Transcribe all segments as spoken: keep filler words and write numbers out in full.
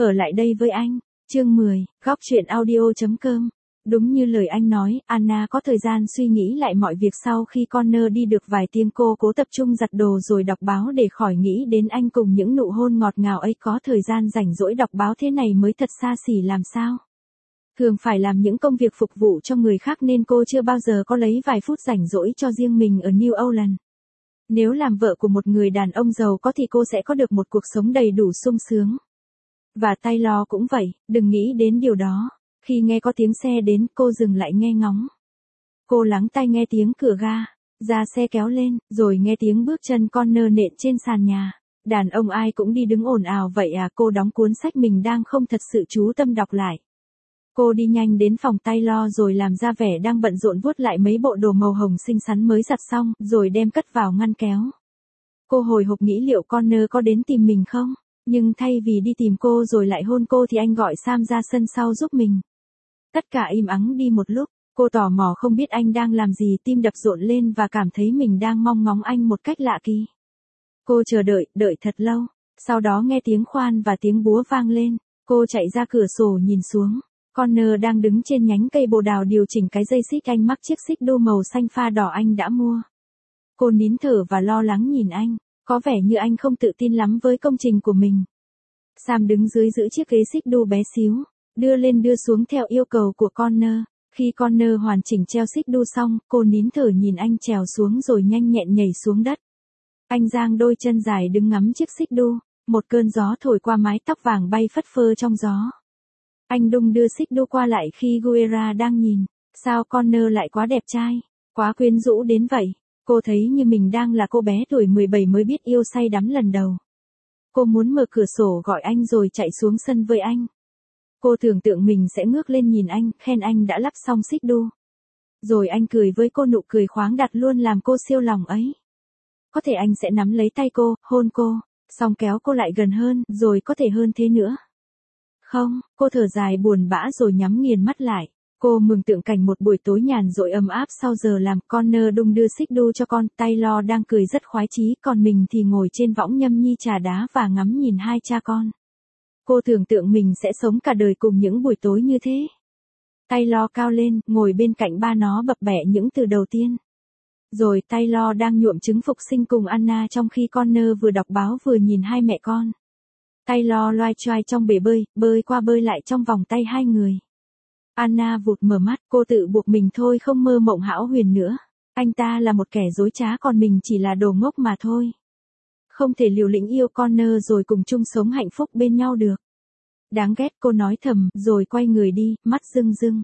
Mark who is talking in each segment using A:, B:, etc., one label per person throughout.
A: Ở lại đây với anh. Chương mười, góc truyện audio chấm com. Đúng như lời anh nói, Anna có thời gian suy nghĩ lại mọi việc sau khi Connor đi được vài tiếng. Cô cố tập trung giặt đồ rồi đọc báo để khỏi nghĩ đến anh cùng những nụ hôn ngọt ngào ấy. Có thời gian rảnh rỗi đọc báo thế này mới thật xa xỉ làm sao. Thường phải làm những công việc phục vụ cho người khác nên cô chưa bao giờ có lấy vài phút rảnh rỗi cho riêng mình ở New Orleans. Nếu làm vợ của một người đàn ông giàu có thì cô sẽ có được một cuộc sống đầy đủ sung sướng. Và Taylor cũng vậy, đừng nghĩ đến điều đó. Khi nghe có tiếng xe đến, cô dừng lại nghe ngóng. Cô lắng tai nghe tiếng cửa ga, ra xe kéo lên, rồi nghe tiếng bước chân Connor nện trên sàn nhà. Đàn ông ai cũng đi đứng ồn ào vậy à? Cô đóng cuốn sách mình đang không thật sự chú tâm đọc lại. Cô đi nhanh đến phòng Taylor rồi làm ra vẻ đang bận rộn vuốt lại mấy bộ đồ màu hồng xinh xắn mới giặt xong, rồi đem cất vào ngăn kéo. Cô hồi hộp nghĩ liệu Connor có đến tìm mình không? Nhưng thay vì đi tìm cô rồi lại hôn cô thì anh gọi Sam ra sân sau giúp mình. Tất cả im ắng đi một lúc, cô tò mò không biết anh đang làm gì, tim đập rộn lên và cảm thấy mình đang mong ngóng anh một cách lạ kỳ. Cô chờ đợi, đợi thật lâu, sau đó nghe tiếng khoan và tiếng búa vang lên, cô chạy ra cửa sổ nhìn xuống. Connor đang đứng trên nhánh cây bồ đào điều chỉnh cái dây xích. Anh mắc chiếc xích đu màu xanh pha đỏ anh đã mua. Cô nín thở và lo lắng nhìn anh, có vẻ như anh không tự tin lắm với công trình của mình. Sam đứng dưới giữ chiếc ghế xích đu bé xíu, đưa lên đưa xuống theo yêu cầu của Connor. Khi Connor hoàn chỉnh treo xích đu xong, cô nín thở nhìn anh trèo xuống rồi nhanh nhẹn nhảy xuống đất. Anh giang đôi chân dài đứng ngắm chiếc xích đu, một cơn gió thổi qua mái tóc vàng bay phất phơ trong gió. Anh đung đưa xích đu qua lại khi Guerra đang nhìn. Sao Connor lại quá đẹp trai, quá quyến rũ đến vậy? Cô thấy như mình đang là cô bé tuổi mười bảy mới biết yêu say đắm lần đầu. Cô muốn mở cửa sổ gọi anh rồi chạy xuống sân với anh. Cô tưởng tượng mình sẽ ngước lên nhìn anh, khen anh đã lắp xong xích đu. Rồi anh cười với cô, nụ cười khoáng đạt luôn làm cô siêu lòng ấy. Có thể anh sẽ nắm lấy tay cô, hôn cô, xong kéo cô lại gần hơn, rồi có thể hơn thế nữa. Không, cô thở dài buồn bã rồi nhắm nghiền mắt lại. Cô mường tượng cảnh một buổi tối nhàn rỗi ấm áp sau giờ làm. Connor đung đưa xích đu cho con, Taylor đang cười rất khoái chí, còn mình thì ngồi trên võng nhâm nhi trà đá và ngắm nhìn hai cha con. Cô tưởng tượng mình sẽ sống cả đời cùng những buổi tối như thế. Taylor cao lên, ngồi bên cạnh ba nó bập bẹ những từ đầu tiên. Rồi Taylor đang nhuộm trứng phục sinh cùng Anna trong khi Connor vừa đọc báo vừa nhìn hai mẹ con. Taylor loay choay trong bể bơi, bơi qua bơi lại trong vòng tay hai người. Anna vụt mở mắt, cô tự buộc mình thôi không mơ mộng hão huyền nữa. Anh ta là một kẻ dối trá còn mình chỉ là đồ ngốc mà thôi. Không thể liều lĩnh yêu Connor rồi cùng chung sống hạnh phúc bên nhau được. Đáng ghét, cô nói thầm, rồi quay người đi, mắt rưng rưng.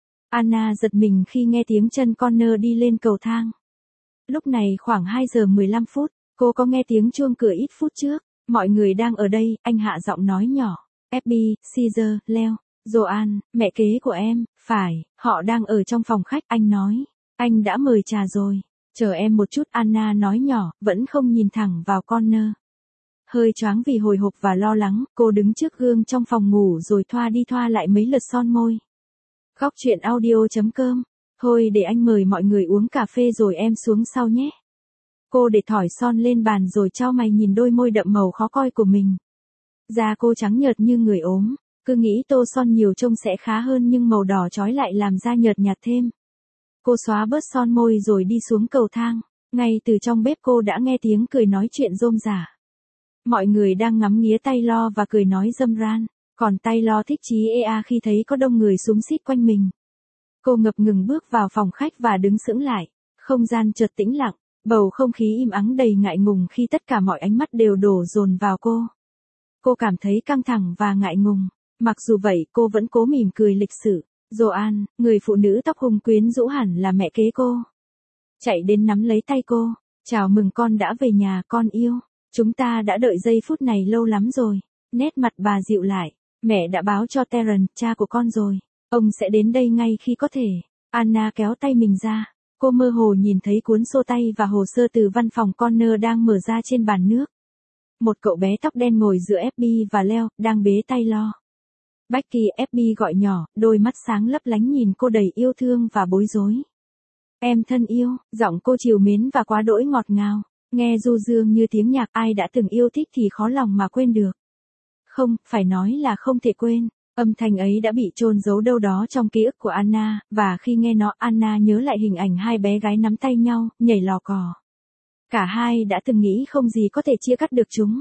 A: Anna giật mình khi nghe tiếng chân Connor đi lên cầu thang. Lúc này khoảng hai giờ mười lăm phút, cô có nghe tiếng chuông cửa ít phút trước. Mọi người đang ở đây, anh hạ giọng nói nhỏ. ép bê, Caesar, Leo, Joanne, mẹ kế của em, phải, họ đang ở trong phòng khách, anh nói. Anh đã mời trà rồi. Chờ em một chút, Anna nói nhỏ, vẫn không nhìn thẳng vào Connor. Hơi choáng vì hồi hộp và lo lắng, cô đứng trước gương trong phòng ngủ rồi thoa đi thoa lại mấy lượt son môi. Góc truyện audio chấm com. Thôi để anh mời mọi người uống cà phê rồi em xuống sau nhé. Cô để thỏi son lên bàn rồi chau mày nhìn đôi môi đậm màu khó coi của mình. Da cô trắng nhợt như người ốm, cứ nghĩ tô son nhiều trông sẽ khá hơn nhưng màu đỏ chói lại làm da nhợt nhạt thêm. Cô xóa bớt son môi rồi đi xuống cầu thang. Ngay từ trong bếp cô đã nghe tiếng cười nói chuyện rôm rả. Mọi người đang ngắm nghía Taylor và cười nói râm ran, còn Taylor thích chí ea khi thấy có đông người xúm xít quanh mình. Cô ngập ngừng bước vào phòng khách và đứng sững lại. Không gian chợt tĩnh lặng, bầu không khí im ắng đầy ngại ngùng khi tất cả mọi ánh mắt đều đổ dồn vào cô. Cô cảm thấy căng thẳng và ngại ngùng. Mặc dù vậy, cô vẫn cố mỉm cười lịch sự. Joanne, người phụ nữ tóc hung quyến rũ hẳn là mẹ kế cô, chạy đến nắm lấy tay cô. Chào mừng con đã về nhà, con yêu. Chúng ta đã đợi giây phút này lâu lắm rồi. Nét mặt bà dịu lại. Mẹ đã báo cho Terence, cha của con rồi. Ông sẽ đến đây ngay khi có thể. Anna kéo tay mình ra. Cô mơ hồ nhìn thấy cuốn sổ tay và hồ sơ từ văn phòng Connor đang mở ra trên bàn nước. Một cậu bé tóc đen ngồi giữa ép bê và Leo, đang bế Taylor. Becky, ép bê gọi nhỏ, đôi mắt sáng lấp lánh nhìn cô đầy yêu thương và bối rối. Em thân yêu, giọng cô trìu mến và quá đỗi ngọt ngào. Nghe du dương như tiếng nhạc, ai đã từng yêu thích thì khó lòng mà quên được. Không, phải nói là không thể quên. Âm thanh ấy đã bị chôn giấu đâu đó trong ký ức của Anna, và khi nghe nó, Anna nhớ lại hình ảnh hai bé gái nắm tay nhau, nhảy lò cò. Cả hai đã từng nghĩ không gì có thể chia cắt được chúng.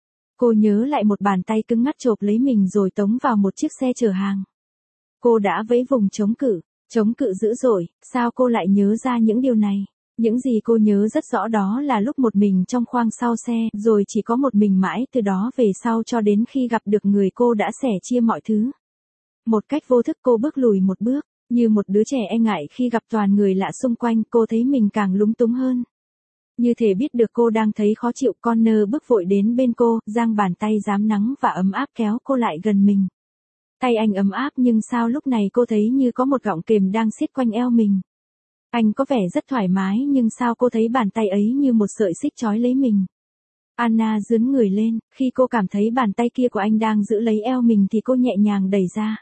A: Cô nhớ lại một bàn tay cứng ngắt chộp lấy mình rồi tống vào một chiếc xe chở hàng. Cô đã vẫy vùng chống cự, chống cự dữ dội, sao cô lại nhớ ra những điều này? Những gì cô nhớ rất rõ đó là lúc một mình trong khoang sau xe, rồi chỉ có một mình mãi từ đó về sau cho đến khi gặp được người cô đã sẻ chia mọi thứ. Một cách vô thức cô bước lùi một bước, như một đứa trẻ e ngại khi gặp toàn người lạ xung quanh, cô thấy mình càng lúng túng hơn. Như thể biết được cô đang thấy khó chịu, Connor bước vội đến bên cô, giang bàn tay rám nắng và ấm áp kéo cô lại gần mình. Tay anh ấm áp nhưng sao lúc này cô thấy như có một gọng kềm đang siết quanh eo mình. Anh có vẻ rất thoải mái nhưng sao cô thấy bàn tay ấy như một sợi xích trói lấy mình. Anna giương người lên, khi cô cảm thấy bàn tay kia của anh đang giữ lấy eo mình thì cô nhẹ nhàng đẩy ra.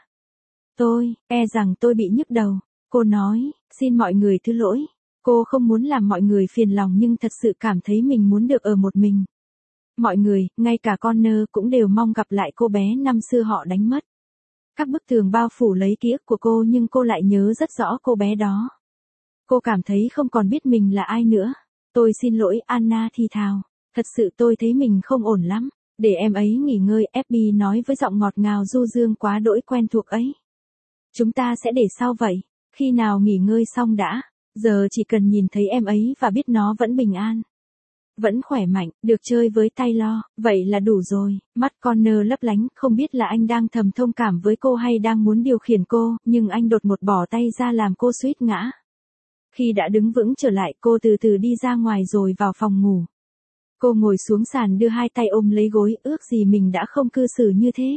A: Tôi, e rằng tôi bị nhức đầu. Cô nói, xin mọi người thứ lỗi. Cô không muốn làm mọi người phiền lòng nhưng thật sự cảm thấy mình muốn được ở một mình. Mọi người, ngay cả Connor cũng đều mong gặp lại cô bé năm xưa họ đánh mất. Các bức tường bao phủ lấy ký ức của cô nhưng cô lại nhớ rất rõ cô bé đó. Cô cảm thấy không còn biết mình là ai nữa. Tôi xin lỗi, Anna thì thào. Thật sự tôi thấy mình không ổn lắm. Để em ấy nghỉ ngơi, ép bê nói với giọng ngọt ngào du dương quá đỗi quen thuộc ấy. Chúng ta sẽ để sau vậy. Khi nào nghỉ ngơi xong đã. Giờ chỉ cần nhìn thấy em ấy và biết nó vẫn bình an. Vẫn khỏe mạnh, được chơi với Taylor, vậy là đủ rồi. Mắt Connor lấp lánh, không biết là anh đang thầm thông cảm với cô hay đang muốn điều khiển cô, nhưng anh đột ngột bỏ tay ra làm cô suýt ngã. Khi đã đứng vững trở lại, cô từ từ đi ra ngoài rồi vào phòng ngủ. Cô ngồi xuống sàn đưa hai tay ôm lấy gối, ước gì mình đã không cư xử như thế.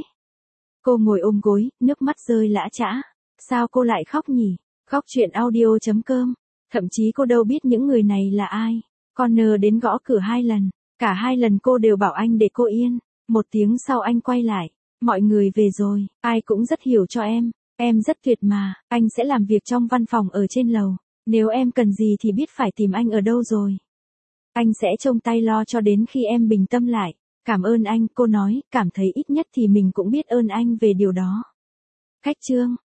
A: Cô ngồi ôm gối, nước mắt rơi lã chã. Sao cô lại khóc nhỉ? Khóc chuyện audio chấm com. Thậm chí cô đâu biết những người này là ai. Connor đến gõ cửa hai lần. Cả hai lần cô đều bảo anh để cô yên. Một tiếng sau anh quay lại. Mọi người về rồi, ai cũng rất hiểu cho em. Em rất tuyệt mà, anh sẽ làm việc trong văn phòng ở trên lầu. Nếu em cần gì thì biết phải tìm anh ở đâu rồi. Anh sẽ trông tay lo cho đến khi em bình tâm lại. Cảm ơn anh, cô nói, cảm thấy ít nhất thì mình cũng biết ơn anh về điều đó. Khách chương.